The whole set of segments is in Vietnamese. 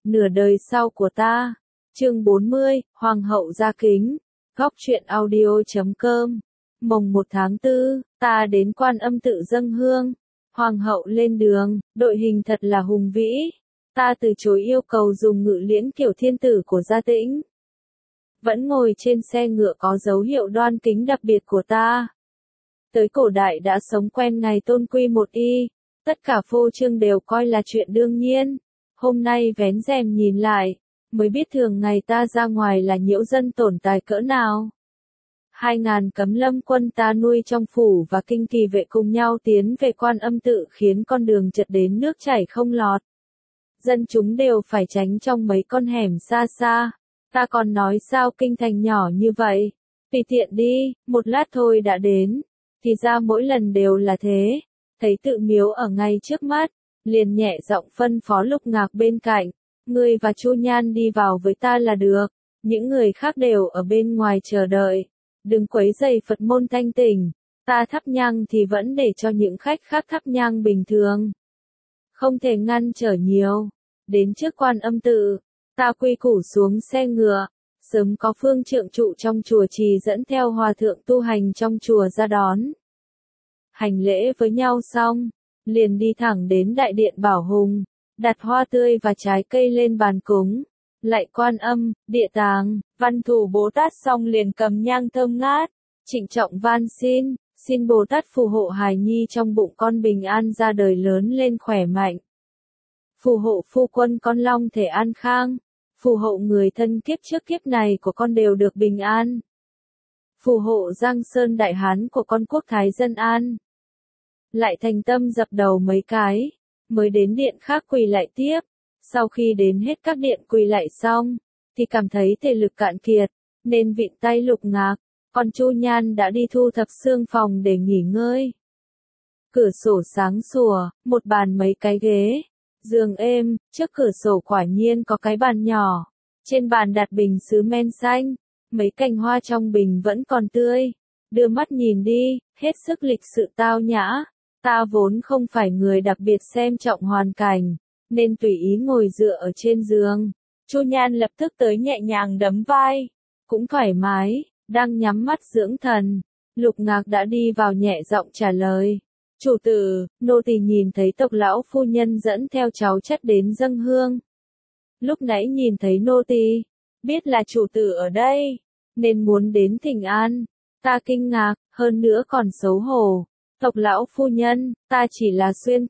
Nửa đời sau của ta. Chương 40, Hoàng hậu ra kính. Góc truyện audio.com. Mồng 1 tháng 4, ta đến Quan Âm tự dâng hương. Hoàng hậu lên đường, đội hình thật là hùng vĩ. Ta từ chối yêu cầu dùng ngự liễn kiểu thiên tử của Gia Tĩnh. Vẫn ngồi trên xe ngựa có dấu hiệu đoan kính đặc biệt của ta. Tới cổ đại đã sống quen ngày tôn quy một y, tất cả phô trương đều coi là chuyện đương nhiên. Hôm nay vén rèm nhìn lại, mới biết thường ngày ta ra ngoài là nhiễu dân tổn tài cỡ nào. 2.000 cấm lâm quân ta nuôi trong phủ và kinh kỳ vệ cùng nhau tiến về Quan Âm tự khiến con đường chật đến nước chảy không lọt. Dân chúng đều phải tránh trong mấy con hẻm xa xa. Ta còn nói sao kinh thành nhỏ như vậy, tùy tiện đi, một lát thôi đã đến. Thì ra mỗi lần đều là thế. Thấy tự miếu ở ngay trước mắt, liền nhẹ giọng phân phó Lục Ngạc bên cạnh, ngươi và Chu Nhan đi vào với ta là được, những người khác đều ở bên ngoài chờ đợi, đừng quấy rầy Phật môn thanh tịnh, ta thắp nhang thì vẫn để cho những khách khác thắp nhang bình thường. Không thể ngăn trở nhiều. Đến trước Quan Âm tự, ta quy củ xuống xe ngựa, sớm có phương trượng trụ trong chùa trì dẫn theo hòa thượng tu hành trong chùa ra đón. Hành lễ với nhau xong, liền đi thẳng đến đại điện Bảo Hùng, đặt hoa tươi và trái cây lên bàn cúng, lạy Quan Âm, Địa Tàng, Văn Thủ Bồ Tát xong liền cầm nhang thơm ngát, trịnh trọng van xin Bồ Tát phù hộ hài nhi trong bụng con bình an ra đời lớn lên khỏe mạnh. Phù hộ phu quân con long thể an khang, phù hộ người thân kiếp trước kiếp này của con đều được bình an. Phù hộ Giang Sơn Đại Hán của con quốc thái dân an. Lại thành tâm dập đầu mấy cái, mới đến điện khác quỳ lại tiếp. Sau khi đến hết các điện quỳ lại xong, thì cảm thấy thể lực cạn kiệt, nên vịn tay Lục Ngạc, còn Chu Nhan đã đi thu thập xương phòng để nghỉ ngơi. Cửa sổ sáng sủa, một bàn mấy cái ghế, giường êm, trước cửa sổ quả nhiên có cái bàn nhỏ, trên bàn đặt bình sứ men xanh, mấy cành hoa trong bình vẫn còn tươi, đưa mắt nhìn đi, hết sức lịch sự tao nhã. Ta vốn không phải người đặc biệt xem trọng hoàn cảnh, nên tùy ý ngồi dựa ở trên giường. Chu Nhan lập tức tới nhẹ nhàng đấm vai, cũng thoải mái, đang nhắm mắt dưỡng thần. Lục Ngạc đã đi vào nhẹ giọng trả lời. Chủ tử, nô tỳ nhìn thấy tộc lão phu nhân dẫn theo cháu chất đến dâng hương. Lúc nãy nhìn thấy nô tỳ, biết là chủ tử ở đây, nên muốn đến thỉnh an. Ta kinh ngạc, hơn nữa còn xấu hổ. Tộc lão phu nhân, ta chỉ là xuyên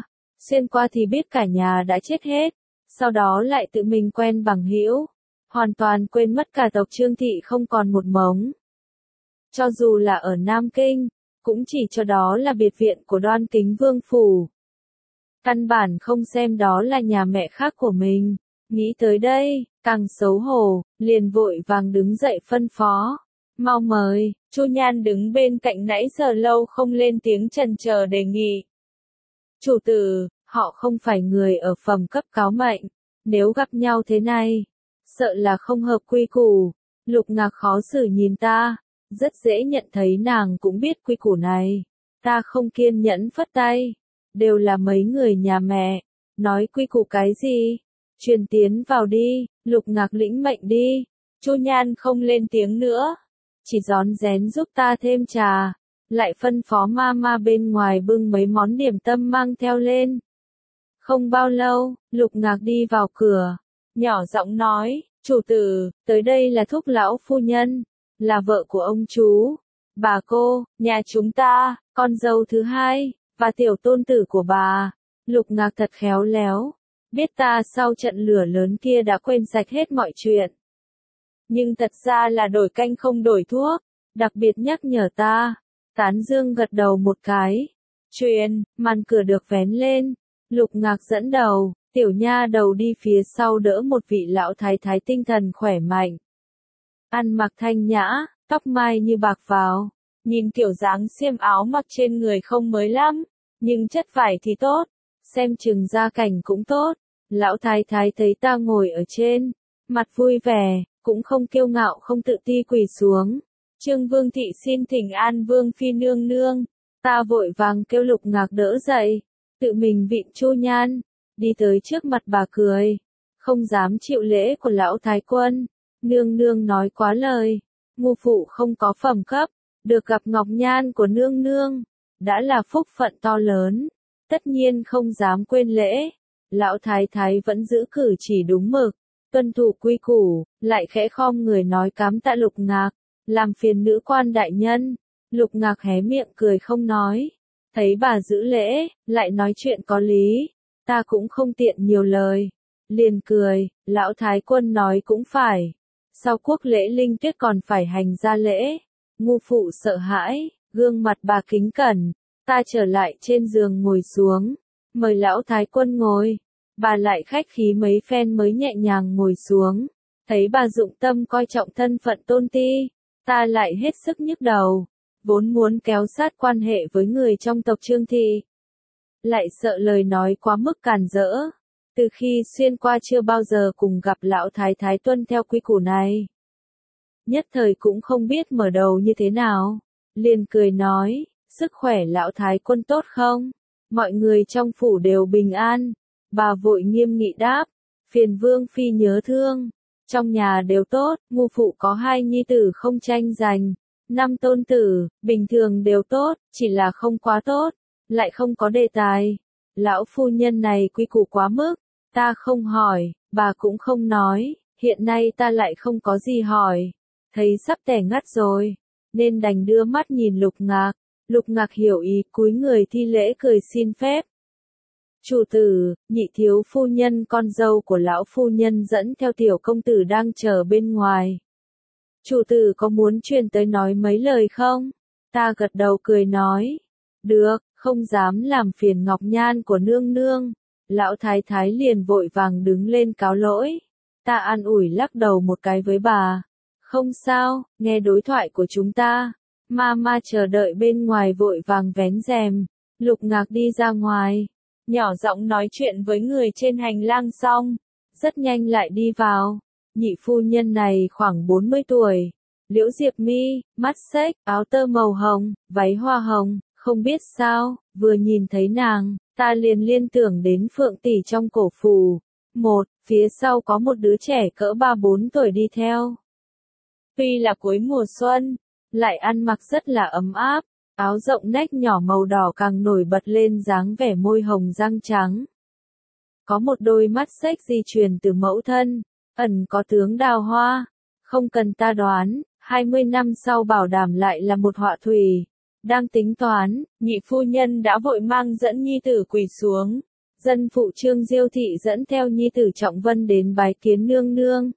qua thì biết cả nhà đã chết hết, sau đó lại tự mình quen bằng hữu, hoàn toàn quên mất cả tộc Trương thị không còn một mống. Cho dù là ở Nam Kinh, cũng chỉ cho đó là biệt viện của Đoan Kính Vương phủ. Căn bản không xem đó là nhà mẹ khác của mình. Nghĩ tới đây, càng xấu hổ, liền vội vàng đứng dậy phân phó. Mau mời. Chu Nhan đứng bên cạnh nãy giờ lâu không lên tiếng chần chờ đề nghị. Chủ tử, họ không phải người ở phẩm cấp cáo mệnh, nếu gặp nhau thế này, sợ là không hợp quy củ. Lục Ngạc khó xử nhìn ta, rất dễ nhận thấy nàng cũng biết quy củ này. Ta không kiên nhẫn phất tay, đều là mấy người nhà mẹ, nói quy củ cái gì, truyền tiến vào đi, Lục Ngạc lĩnh mệnh đi. Chu Nhan không lên tiếng nữa, chỉ rón rén giúp ta thêm trà, lại phân phó ma bên ngoài bưng mấy món điểm tâm mang theo lên. Không bao lâu, Lục Ngạc đi vào cửa, nhỏ giọng nói, chủ tử, tới đây là thúc lão phu nhân, là vợ của ông chú, bà cô, nhà chúng ta, con dâu thứ hai, và tiểu tôn tử của bà. Lục Ngạc thật khéo léo, biết ta sau trận lửa lớn kia đã quên sạch hết mọi chuyện. Nhưng thật ra là đổi canh không đổi thuốc, đặc biệt nhắc nhở ta. Tán dương gật đầu một cái. Màn cửa được vén lên. Lục Ngạc dẫn đầu, tiểu nha đầu đi phía sau đỡ một vị lão thái thái tinh thần khỏe mạnh. Ăn mặc thanh nhã, tóc mai như bạc vào. Nhìn kiểu dáng xiêm áo mặc trên người không mới lắm, nhưng chất vải thì tốt, xem chừng gia cảnh cũng tốt. Lão thái thái thấy ta ngồi ở trên, mặt vui vẻ, cũng không kiêu ngạo không tự ti quỳ xuống. Trương Vương thị xin thỉnh an Vương phi nương nương. Ta vội vàng kêu Lục Ngạc đỡ dậy, tự mình vịn Chu Nhan, đi tới trước mặt bà cười. không dám chịu lễ của lão thái quân. Nương nương nói quá lời, ngu phụ không có phẩm cấp, được gặp ngọc nhan của nương nương, đã là phúc phận to lớn, tất nhiên không dám quên lễ. Lão thái thái vẫn giữ cử chỉ đúng mực, tuân thủ quy củ, lại khẽ khom người nói cám tạ Lục Ngạc, làm phiền nữ quan đại nhân. Lục Ngạc hé miệng cười không nói, thấy bà giữ lễ, lại nói chuyện có lý, ta cũng không tiện nhiều lời, liền cười. Lão thái quân nói cũng phải, sau quốc lễ linh tuyết còn phải hành ra lễ. Ngu phụ sợ hãi, gương mặt bà kính cẩn, ta trở lại trên giường ngồi xuống, mời lão thái quân ngồi. Bà lại khách khí mấy phen mới nhẹ nhàng ngồi xuống, thấy bà dụng tâm coi trọng thân phận tôn ti, ta lại hết sức nhức đầu, vốn muốn kéo sát quan hệ với người trong tộc Trương Thị, lại sợ lời nói quá mức càn rỡ, từ khi xuyên qua chưa bao giờ cùng gặp lão thái thái tuân theo quy củ này. Nhất thời cũng không biết mở đầu như thế nào, liền cười nói, sức khỏe lão thái quân tốt không? Mọi người trong phủ đều bình an. Bà vội nghiêm nghị đáp, phiền vương phi nhớ thương, trong nhà đều tốt, ngu phụ có 2 nhi tử không tranh giành, 5 tôn tử, bình thường đều tốt, chỉ là không quá tốt, lại không có đề tài. Lão phu nhân này quy củ quá mức, ta không hỏi, bà cũng không nói, hiện nay ta lại không có gì hỏi, thấy sắp tẻ ngắt rồi, nên đành đưa mắt nhìn Lục Ngạc. Lục Ngạc hiểu ý, cúi người thi lễ cười xin phép. Chủ tử, nhị thiếu phu nhân con dâu của lão phu nhân dẫn theo tiểu công tử đang chờ bên ngoài. Chủ tử có muốn truyền tới nói mấy lời không? Ta gật đầu cười nói. Được, không dám làm phiền ngọc nhan của nương nương. Lão thái thái liền vội vàng đứng lên cáo lỗi. Ta an ủi lắc đầu một cái với bà. Không sao, nghe đối thoại của chúng ta. Mama chờ đợi bên ngoài vội vàng vén rèm. Lục Ngạc đi ra ngoài, nhỏ giọng nói chuyện với người trên hành lang xong, rất nhanh lại đi vào. Nhị phu nhân này khoảng 40 tuổi, liễu diệp mi, mắt xếch, áo tơ màu hồng, váy hoa hồng, không biết sao, vừa nhìn thấy nàng, ta liền liên tưởng đến Phượng tỷ trong cổ phù. Phía sau có một đứa trẻ cỡ 3-4 tuổi đi theo. Tuy là cuối mùa xuân, lại ăn mặc rất là ấm áp. Áo rộng nách nhỏ màu đỏ càng nổi bật lên dáng vẻ môi hồng răng trắng. Có một đôi mắt xếch di truyền từ mẫu thân, ẩn có tướng đào hoa. Không cần ta đoán, 20 năm sau bảo đảm lại là một họa thủy. Đang tính toán, nhị phu nhân đã vội mang dẫn nhi tử quỳ xuống. Dân phụ Trương Diêu Thị dẫn theo nhi tử Trọng Vân đến bái kiến nương nương.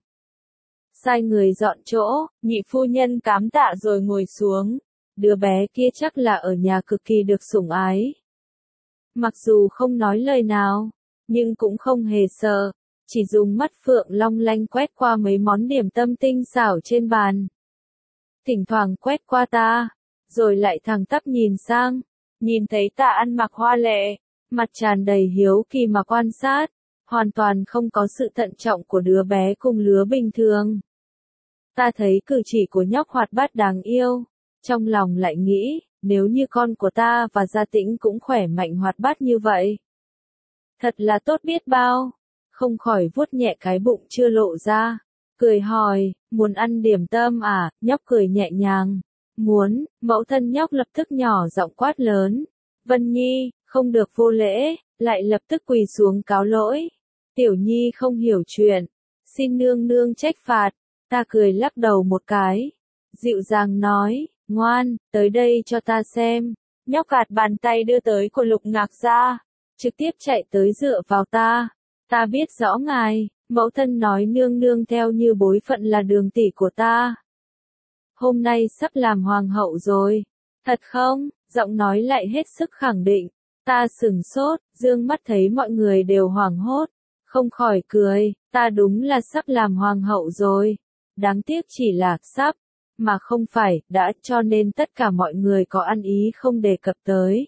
Sai người dọn chỗ, nhị phu nhân cám tạ rồi ngồi xuống. Đứa bé kia chắc là ở nhà cực kỳ được sủng ái. Mặc dù không nói lời nào, nhưng cũng không hề sợ, chỉ dùng mắt phượng long lanh quét qua mấy món điểm tâm tinh xảo trên bàn. Thỉnh thoảng quét qua ta, rồi lại thẳng tắp nhìn sang, nhìn thấy ta ăn mặc hoa lệ, mặt tràn đầy hiếu kỳ mà quan sát, hoàn toàn không có sự thận trọng của đứa bé cùng lứa bình thường. Ta thấy cử chỉ của nhóc hoạt bát đáng yêu. Trong lòng lại nghĩ, nếu như con của ta và Gia Tĩnh cũng khỏe mạnh hoạt bát như vậy. Thật là tốt biết bao, không khỏi vuốt nhẹ cái bụng chưa lộ ra, cười hỏi, muốn ăn điểm tâm à, nhóc cười nhẹ nhàng, muốn, mẫu thân nhóc lập tức nhỏ giọng quát lớn, Vân Nhi, không được vô lễ, lại lập tức quỳ xuống cáo lỗi, Tiểu Nhi không hiểu chuyện, xin nương nương trách phạt, ta cười lắc đầu một cái, dịu dàng nói, ngoan, tới đây cho ta xem. Nhóc gạt bàn tay đưa tới của Lục Ngạc ra, trực tiếp chạy tới dựa vào ta. Ta biết rõ ngài, mẫu thân nói nương nương theo như bối phận là đường tỷ của ta. Hôm nay sắp làm hoàng hậu rồi. Thật không? Giọng nói lại hết sức khẳng định. Ta sửng sốt, dương mắt thấy mọi người đều hoảng hốt. Không khỏi cười, ta đúng là sắp làm hoàng hậu rồi. Đáng tiếc chỉ là sắp. Mà không phải, đã, cho nên tất cả mọi người có ăn ý không đề cập tới.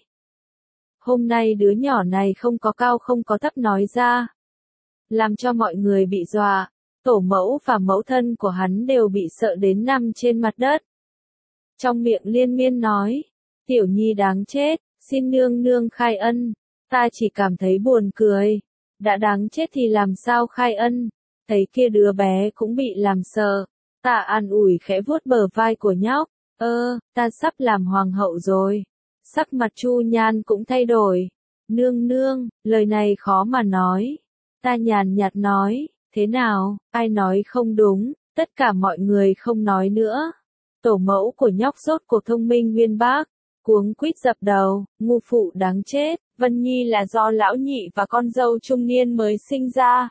Hôm nay đứa nhỏ này không có cao không có thấp nói ra. Làm cho mọi người bị dọa, tổ mẫu và mẫu thân của hắn đều bị sợ đến nằm trên mặt đất. Trong miệng liên miên nói, Tiểu Nhi đáng chết, xin nương nương khai ân, ta chỉ cảm thấy buồn cười. Đã đáng chết thì làm sao khai ân, thấy kia đứa bé cũng bị làm sợ. Ta an ủi khẽ vuốt bờ vai của nhóc, ta sắp làm hoàng hậu rồi. Sắc mặt Chu Nhan cũng thay đổi. Nương nương, lời này khó mà nói. Ta nhàn nhạt nói, thế nào, ai nói không đúng, tất cả mọi người không nói nữa. Tổ mẫu của nhóc rốt cuộc thông minh uyên bác, cuống quýt dập đầu, ngu phụ đáng chết, Vân Nhi là do lão nhị và con dâu trung niên mới sinh ra.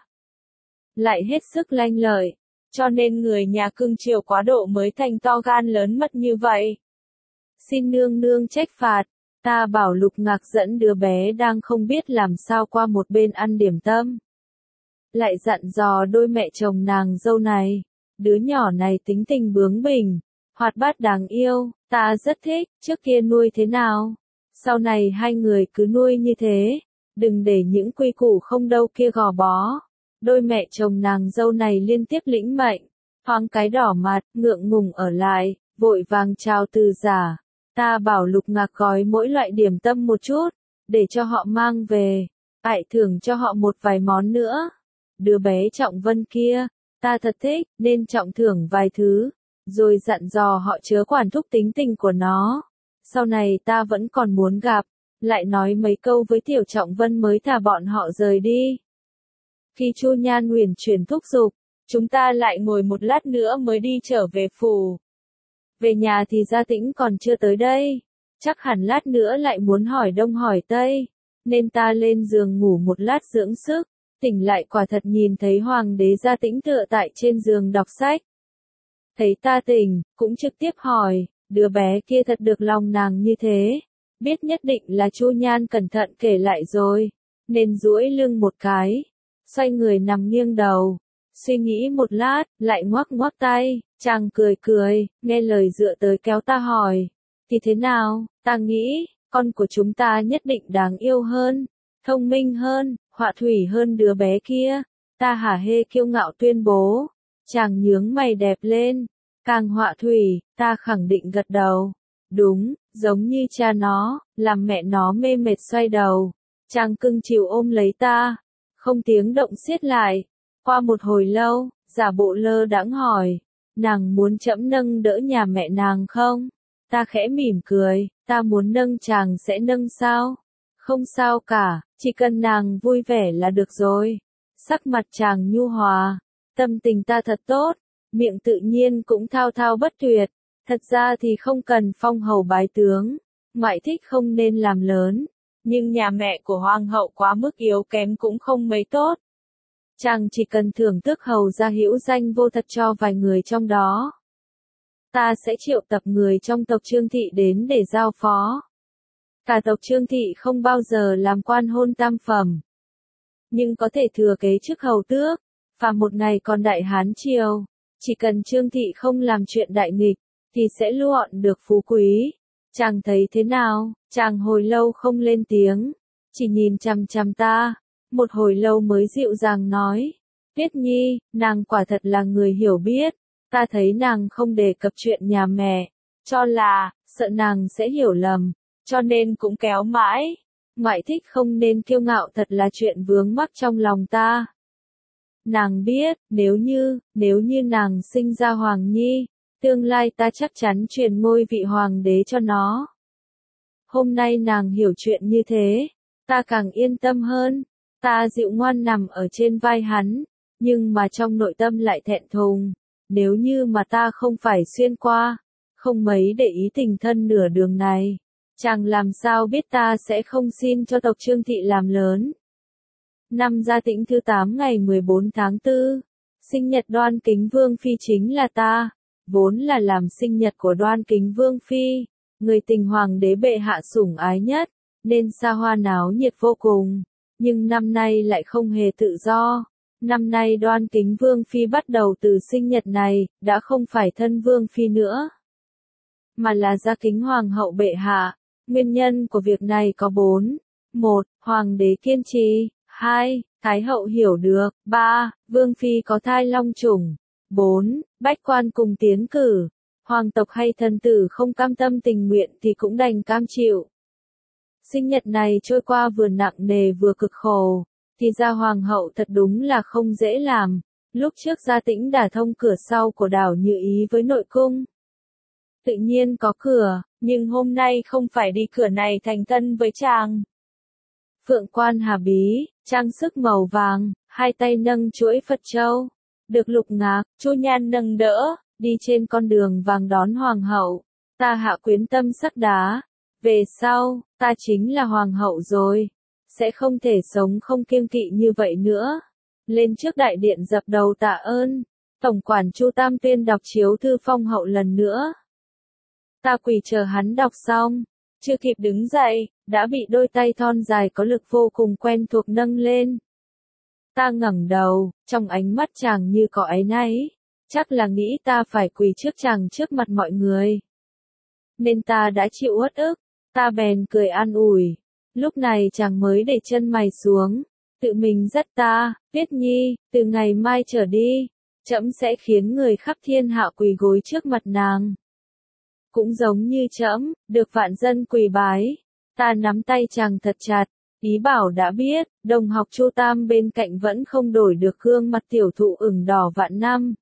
Lại hết sức lanh lợi, cho nên người nhà cưng chiều quá độ mới thành to gan lớn mật như vậy. Xin nương nương trách phạt, ta bảo Lục Ngạc dẫn đứa bé đang không biết làm sao qua một bên ăn điểm tâm. Lại dặn dò đôi mẹ chồng nàng dâu này, đứa nhỏ này tính tình bướng bỉnh, hoạt bát đáng yêu, ta rất thích, trước kia nuôi thế nào? Sau này hai người cứ nuôi như thế, đừng để những quy củ không đâu kia gò bó. Đôi mẹ chồng nàng dâu này liên tiếp lĩnh mệnh, thoáng cái đỏ mặt, ngượng ngùng ở lại, vội vàng chào từ giả. Ta bảo Lục Ngạc gói mỗi loại điểm tâm một chút, để cho họ mang về, lại thưởng cho họ một vài món nữa. Đứa bé Trọng Vân kia, ta thật thích, nên trọng thưởng vài thứ, rồi dặn dò họ chớ quản thúc tính tình của nó. Sau này ta vẫn còn muốn gặp, lại nói mấy câu với Tiểu Trọng Vân mới thả bọn họ rời đi. Khi Chu Nhan huyền chuyển thúc giục, chúng ta lại ngồi một lát nữa mới đi trở về phủ. Về nhà thì Gia Tĩnh còn chưa tới đây, chắc hẳn lát nữa lại muốn hỏi đông hỏi tây, nên ta lên giường ngủ một lát dưỡng sức, tỉnh lại quả thật nhìn thấy Hoàng đế Gia Tĩnh tựa tại trên giường đọc sách. Thấy ta tỉnh, cũng trực tiếp hỏi, đứa bé kia thật được lòng nàng như thế, biết nhất định là Chu Nhan cẩn thận kể lại rồi, nên duỗi lưng một cái, xoay người nằm nghiêng đầu, suy nghĩ một lát, lại ngoắc ngoắc tay, chàng cười cười, nghe lời dựa tới kéo ta hỏi, thì thế nào, ta nghĩ, con của chúng ta nhất định đáng yêu hơn, thông minh hơn, họa thủy hơn đứa bé kia, ta hả hê kiêu ngạo tuyên bố, chàng nhướng mày đẹp lên, càng họa thủy, ta khẳng định gật đầu, đúng, giống như cha nó, làm mẹ nó mê mệt xoay đầu, chàng cưng chiều ôm lấy ta, không tiếng động siết lại. Qua một hồi lâu, giả bộ lơ đãng hỏi, nàng muốn trẫm nâng đỡ nhà mẹ nàng không? Ta khẽ mỉm cười, ta muốn nâng chàng sẽ nâng sao? Không sao cả, chỉ cần nàng vui vẻ là được rồi. Sắc mặt chàng nhu hòa, tâm tình ta thật tốt, miệng tự nhiên cũng thao thao bất tuyệt. Thật ra thì không cần phong hầu bái tướng, ngoại thích không nên làm lớn, nhưng nhà mẹ của hoàng hậu quá mức yếu kém cũng không mấy tốt. Chàng chỉ cần thưởng tước hầu ra hữu danh vô thật cho vài người trong đó. Ta sẽ triệu tập người trong tộc Trương Thị đến để giao phó. Cả tộc Trương Thị không bao giờ làm quan hôn tam phẩm, nhưng có thể thừa kế chức hầu tước, và một ngày còn đại hán triều. Chỉ cần Trương Thị không làm chuyện đại nghịch, thì sẽ lụa được phú quý. Chàng thấy thế nào? Chàng hồi lâu không lên tiếng, chỉ nhìn chằm chằm ta. Một hồi lâu mới dịu dàng nói, Tuyết Nhi, nàng quả thật là người hiểu biết, ta thấy nàng không đề cập chuyện nhà mẹ, cho là, sợ nàng sẽ hiểu lầm, cho nên cũng kéo mãi, ngoại thích không nên kiêu ngạo thật là chuyện vướng mắc trong lòng ta. Nàng biết, nếu như nàng sinh ra Hoàng Nhi, tương lai ta chắc chắn truyền ngôi vị Hoàng đế cho nó. Hôm nay nàng hiểu chuyện như thế, ta càng yên tâm hơn. Ta dịu ngoan nằm ở trên vai hắn, nhưng mà trong nội tâm lại thẹn thùng, nếu như mà ta không phải xuyên qua, không mấy để ý tình thân nửa đường này, chàng làm sao biết ta sẽ không xin cho tộc Trương Thị làm lớn. Năm Gia Tĩnh thứ 8 ngày 14 tháng 4, sinh nhật Đoan Kính Vương Phi chính là ta, vốn là làm sinh nhật của Đoan Kính Vương Phi, người tình hoàng đế bệ hạ sủng ái nhất, nên xa hoa náo nhiệt vô cùng. Nhưng năm nay lại không hề tự do. Năm nay Đoan Kính Vương Phi bắt đầu từ sinh nhật này, đã không phải thân Vương Phi nữa, mà là Gia Kính Hoàng hậu bệ hạ. Nguyên nhân của việc này có 4. 1. Hoàng đế kiên trì. 2. Thái hậu hiểu được. 3. Vương Phi có thai long chủng. 4. Bách quan cùng tiến cử. Hoàng tộc hay thần tử không cam tâm tình nguyện thì cũng đành cam chịu. Sinh nhật này trôi qua vừa nặng nề vừa cực khổ, thì ra hoàng hậu thật đúng là không dễ làm, Lúc trước Gia Tĩnh đả thông cửa sau của Đảo Như Ý với nội cung. Tự nhiên có cửa, nhưng hôm nay không phải đi cửa này thành thân với chàng. Phượng quan hà bí, trang sức màu vàng, hai tay nâng chuỗi Phật châu. Được Lục Ngạc, Chu Nhan nâng đỡ, đi trên con đường vàng đón hoàng hậu. Ta hạ quyến tâm sắc đá. Về sau, ta chính là hoàng hậu rồi. Sẽ không thể sống không kiêng kỵ như vậy nữa. Lên trước đại điện dập đầu tạ ơn. Tổng quản Chu Tam Tuyên đọc chiếu thư phong hậu lần nữa. Ta quỳ chờ hắn đọc xong. Chưa kịp đứng dậy, đã bị đôi tay thon dài có lực vô cùng quen thuộc nâng lên. Ta ngẩng đầu, trong ánh mắt chàng như có áy náy. Chắc là nghĩ ta phải quỳ trước chàng trước mặt mọi người. Nên ta đã chịu uất ức, ta bèn cười an ủi. Lúc này chàng mới để chân mày xuống, tự mình dắt ta, Tuyết Nhi, từ ngày mai trở đi, trẫm sẽ khiến người khắp thiên hạ quỳ gối trước mặt nàng. Cũng giống như trẫm, được vạn dân quỳ bái. Ta nắm tay chàng thật chặt, ý bảo đã biết, đồng học Chu Tam bên cạnh vẫn không đổi được gương mặt tiểu thụ ửng đỏ vạn năm.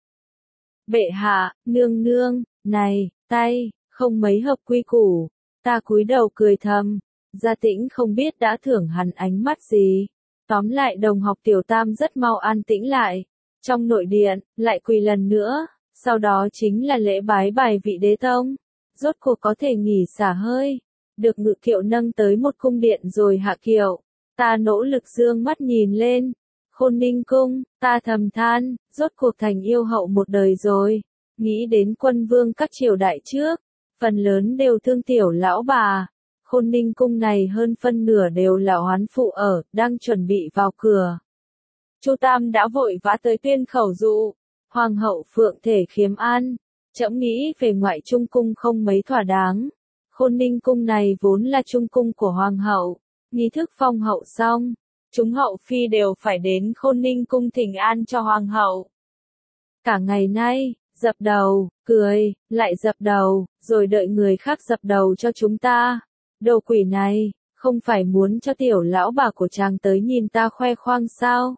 Bệ hạ, nương nương, này, tay, không mấy hợp quy củ. Ta cúi đầu cười thầm, Gia Tĩnh không biết đã thưởng hắn ánh mắt gì. Tóm lại đồng học tiểu Tam rất mau an tĩnh lại. Trong nội điện, lại quỳ lần nữa, sau đó chính là lễ bái bài vị đế tông. Rốt cuộc có thể nghỉ xả hơi. Được ngự kiệu nâng tới một cung điện rồi hạ kiệu. Ta nỗ lực dương mắt nhìn lên. Khôn Ninh cung, ta thầm than, rốt cuộc thành yêu hậu một đời rồi. Nghĩ đến quân vương các triều đại trước, phần lớn đều thương tiểu lão bà. Khôn Ninh cung này hơn phân nửa đều là hoán phụ ở, đang chuẩn bị vào cửa. Chu Tam đã vội vã tới tuyên khẩu dụ. Hoàng hậu Phượng thể khiếm an. Trẫm nghĩ về ngoại trung cung không mấy thỏa đáng. Khôn Ninh cung này vốn là trung cung của hoàng hậu. Nghi thức phong hậu xong, chúng hậu phi đều phải đến Khôn Ninh cung thỉnh an cho hoàng hậu. Cả ngày nay, dập đầu, cười, lại dập đầu, rồi đợi người khác dập đầu cho chúng ta. Đồ quỷ này, không phải muốn cho tiểu lão bà của chàng tới nhìn ta khoe khoang sao?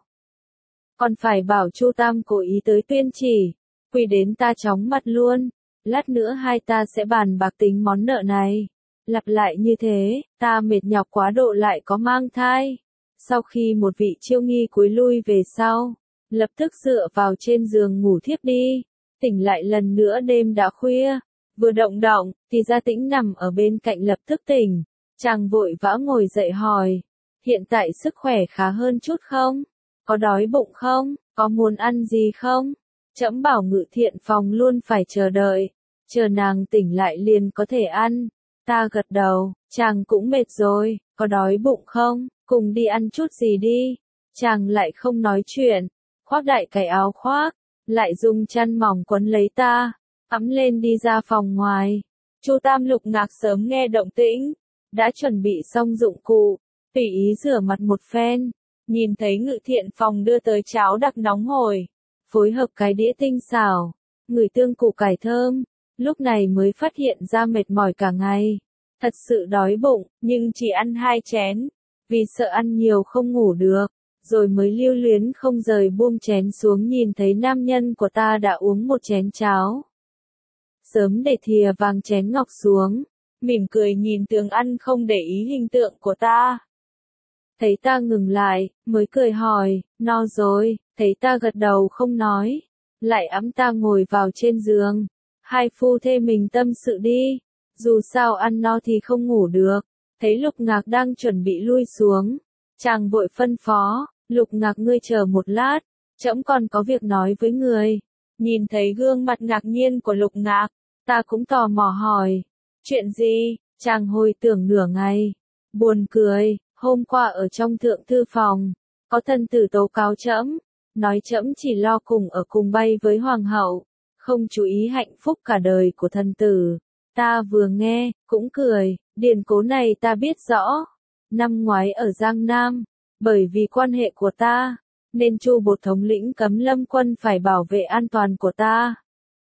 Còn phải bảo Chu Tam cố ý tới tuyên chỉ, quỳ đến ta chóng mặt luôn. Lát nữa hai ta sẽ bàn bạc tính món nợ này. Lặp lại như thế, ta mệt nhọc quá độ lại có mang thai. Sau khi một vị chiêu nghi cúi lui về sau, lập tức dựa vào trên giường ngủ thiếp đi. Tỉnh lại lần nữa đêm đã khuya, vừa động động, thì Gia Tĩnh nằm ở bên cạnh lập tức tỉnh. Chàng vội vã ngồi dậy hỏi, hiện tại sức khỏe khá hơn chút không? Có đói bụng không? Có muốn ăn gì không? Trẫm bảo Ngự Thiện phòng luôn phải chờ đợi, chờ nàng tỉnh lại liền có thể ăn. Ta gật đầu, chàng cũng mệt rồi, có đói bụng không? Cùng đi ăn chút gì đi. Chàng lại không nói chuyện, khoác đại cái áo khoác, lại dùng chăn mỏng quấn lấy ta, ấm lên đi ra phòng ngoài. Chu Tam Lục Ngạc sớm nghe động tĩnh, đã chuẩn bị xong dụng cụ, tùy ý rửa mặt một phen, nhìn thấy Ngự Thiện phòng đưa tới cháo đặc nóng hổi, phối hợp cái đĩa tinh xảo, ngửi tương củ cải thơm, lúc này mới phát hiện ra mệt mỏi cả ngày. Thật sự đói bụng, nhưng chỉ ăn 2 chén, vì sợ ăn nhiều không ngủ được, rồi mới lưu luyến không rời buông chén xuống nhìn thấy nam nhân của ta đã uống một chén cháo. Sớm để thìa vàng chén ngọc xuống, mỉm cười nhìn tường ăn không để ý hình tượng của ta. Thấy ta ngừng lại, mới cười hỏi, no rồi, thấy ta gật đầu không nói, lại ẵm ta ngồi vào trên giường. Hai phu thê mình tâm sự đi, dù sao ăn no thì không ngủ được. Thấy Lục Ngạc đang chuẩn bị lui xuống, chàng vội phân phó, Lục Ngạc ngươi chờ một lát, trẫm còn có việc nói với người. Nhìn thấy gương mặt ngạc nhiên của Lục Ngạc, ta cũng tò mò hỏi, chuyện gì? Chàng hồi tưởng nửa ngày, buồn cười, hôm qua ở trong thượng thư phòng, có thân tử tố cáo trẫm, nói trẫm chỉ lo cùng ở cùng bay với hoàng hậu, không chú ý hạnh phúc cả đời của thân tử. Ta vừa nghe, cũng cười, điển cố này ta biết rõ. Năm ngoái ở Giang Nam, bởi vì quan hệ của ta, nên Chu Bột thống lĩnh cấm lâm quân phải bảo vệ an toàn của ta.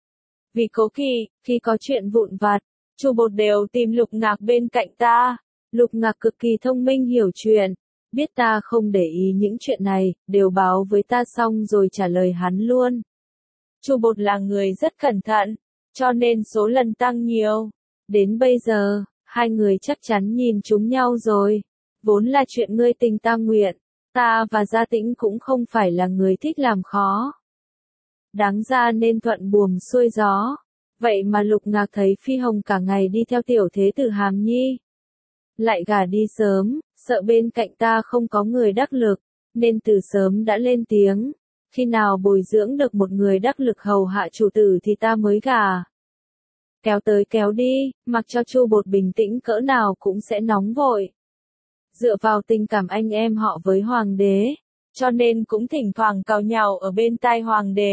Vì cố kỵ, khi có chuyện vụn vặt, Chu Bột đều tìm Lục Ngạc bên cạnh ta. Lục Ngạc cực kỳ thông minh hiểu chuyện, biết ta không để ý những chuyện này, đều báo với ta xong rồi trả lời hắn luôn. Chu Bột là người rất cẩn thận, cho nên số lần tăng nhiều. Đến bây giờ, hai người chắc chắn nhìn trúng nhau rồi. Vốn là chuyện ngươi tình ta nguyện, ta và Gia Tĩnh cũng không phải là người thích làm khó. Đáng ra nên thuận buồm xuôi gió. Vậy mà Lục Ngạc thấy Phi Hồng cả ngày đi theo tiểu thế tử Hàm Nhi. Lại gả đi sớm, sợ bên cạnh ta không có người đắc lực, nên từ sớm đã lên tiếng. Khi nào bồi dưỡng được một người đắc lực hầu hạ chủ tử thì ta mới gả. Kéo tới kéo đi, mặc cho Chu Bột bình tĩnh cỡ nào cũng sẽ nóng vội. Dựa vào tình cảm anh em họ với hoàng đế, cho nên cũng thỉnh thoảng càu nhàu ở bên tai hoàng đế.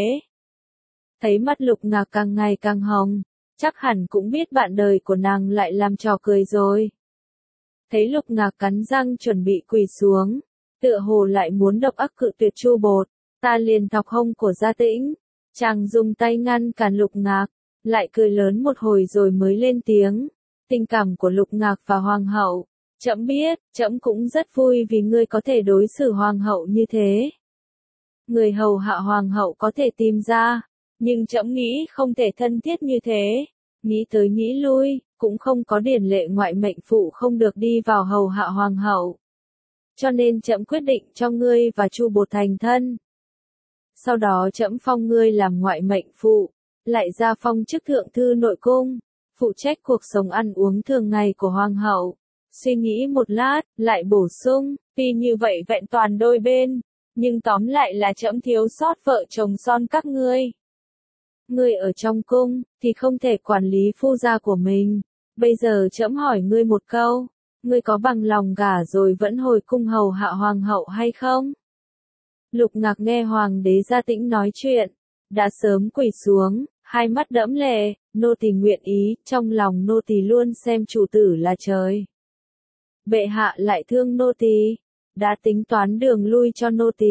Thấy mắt Lục Ngạc càng ngày càng hồng, chắc hẳn cũng biết bạn đời của nàng lại làm trò cười rồi. Thấy Lục Ngạc cắn răng chuẩn bị quỳ xuống, tựa hồ lại muốn độc ác cự tuyệt Chu Bột, ta liền thọc hông của Gia Tĩnh. Chàng dùng tay ngăn cản Lục Ngạc, lại cười lớn một hồi rồi mới lên tiếng. Tình cảm của Lục Ngạc và hoàng hậu, trẫm biết, trẫm cũng rất vui vì ngươi có thể đối xử hoàng hậu như thế. Người hầu hạ hoàng hậu có thể tìm ra, nhưng trẫm nghĩ không thể thân thiết như thế. Nghĩ tới nghĩ lui, cũng không có điển lệ ngoại mệnh phụ không được đi vào hầu hạ hoàng hậu. Cho nên trẫm quyết định cho ngươi và Chu Bột thành thân. Sau đó trẫm phong ngươi làm ngoại mệnh phụ, lại ra phong chức thượng thư nội cung, phụ trách cuộc sống ăn uống thường ngày của hoàng hậu. Suy nghĩ một lát, lại bổ sung, tuy như vậy vẹn toàn đôi bên, nhưng tóm lại là trẫm thiếu sót vợ chồng son các ngươi. Ngươi ở trong cung, thì không thể quản lý phu gia của mình. Bây giờ trẫm hỏi ngươi một câu, ngươi có bằng lòng gả rồi vẫn hồi cung hầu hạ hoàng hậu hay không? Lục Ngạc nghe hoàng đế Gia Tĩnh nói chuyện, đã sớm quỳ xuống, hai mắt đẫm lệ, nô tỳ nguyện ý, trong lòng nô tỳ luôn xem chủ tử là trời. Bệ hạ lại thương nô tỳ, đã tính toán đường lui cho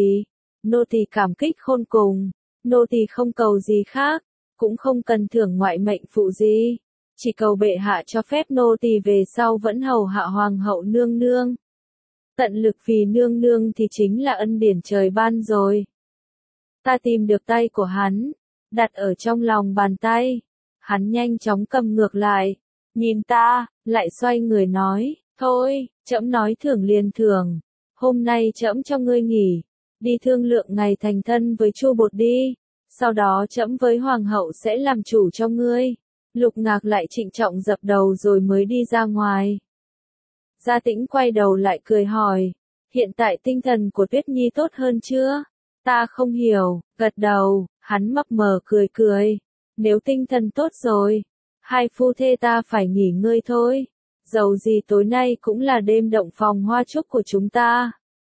nô tỳ cảm kích khôn cùng, nô tỳ không cầu gì khác, cũng không cần thưởng ngoại mệnh phụ gì, chỉ cầu bệ hạ cho phép nô tỳ về sau vẫn hầu hạ hoàng hậu nương nương. Tận lực vì nương nương thì chính là ân điển trời ban rồi. Ta tìm được tay của hắn, đặt ở trong lòng bàn tay, hắn nhanh chóng cầm ngược lại, nhìn ta, lại xoay người nói, thôi, trẫm nói thưởng liền thưởng, hôm nay trẫm cho ngươi nghỉ, đi thương lượng ngày thành thân với Chu Bột đi, sau đó trẫm với hoàng hậu sẽ làm chủ cho ngươi. Lục Ngạc lại trịnh trọng dập đầu rồi mới đi ra ngoài. Gia Tĩnh quay đầu lại cười hỏi, hiện tại tinh thần của Tuyết Nhi tốt hơn chưa? Ta không hiểu, gật đầu, hắn mập mờ cười cười. Nếu tinh thần tốt rồi, hai phu thê ta phải nghỉ ngơi thôi. Dầu gì tối nay cũng là đêm động phòng hoa trúc của chúng ta.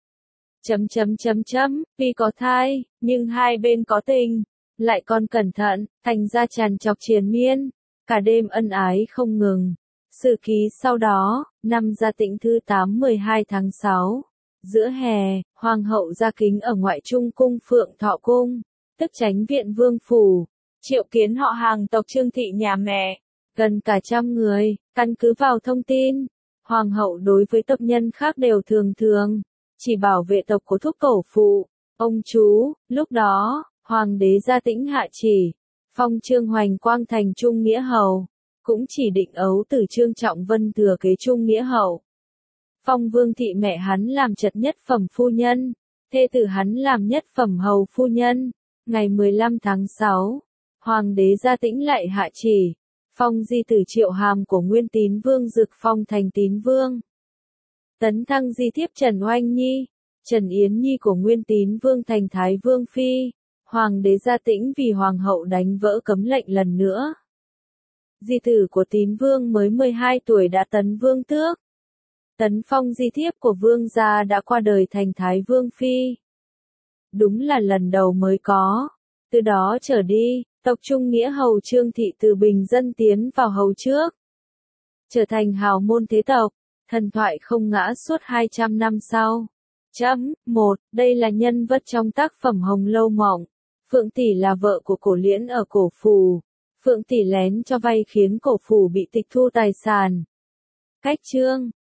Vì có thai, nhưng hai bên có tình, lại còn cẩn thận, thành ra tràn trọc triền miên, cả đêm ân ái không ngừng. Sử ký sau đó, năm Gia Tĩnh thứ 8-12 tháng 6, giữa hè, hoàng hậu Gia Kính ở ngoại trung cung Phượng Thọ Cung, tức Chánh Viện Vương Phủ, triệu kiến họ hàng tộc Trương Thị nhà mẹ, gần cả 100 người, căn cứ vào thông tin, hoàng hậu đối với tộc nhân khác đều thường thường, chỉ bảo vệ tộc của thúc tổ phụ, ông chú, lúc đó, hoàng đế Gia Tĩnh hạ chỉ, phong Trương Hoành Quang thành Trung Nghĩa Hầu. Cũng chỉ định ấu tử Trương Trọng Vân thừa kế Trung Nghĩa Hậu. Phong Vương thị mẹ hắn làm trật nhất phẩm phu nhân, thê tử hắn làm nhất phẩm hầu phu nhân. Ngày 15 tháng 6, Hoàng đế Gia Tĩnh lại hạ chỉ, phong di tử Triệu Hàm của Nguyên Tín Vương Dực phong thành Tín Vương. Tấn thăng di thiếp Trần Oanh Nhi, Trần Yến Nhi của Nguyên Tín Vương thành Thái Vương Phi. Hoàng đế Gia Tĩnh vì hoàng hậu đánh vỡ cấm lệnh lần nữa. Di tử của Tín Vương mới 12 tuổi đã tấn vương tước. Tấn phong di thiếp của vương gia đã qua đời thành Thái Vương Phi. Đúng là lần đầu mới có. Từ đó trở đi, tộc Trung Nghĩa Hầu Trương Thị từ bình dân tiến vào hầu trước. Trở thành hào môn thế tộc, thần thoại không ngã suốt 200 năm sau. 1. Đây là nhân vật trong tác phẩm Hồng Lâu Mộng. Phượng Tỷ là vợ của Cổ Liễn ở Cổ Phù. Phượng Tỷ lén cho vay khiến Cổ Phủ bị tịch thu tài sản. Cách chương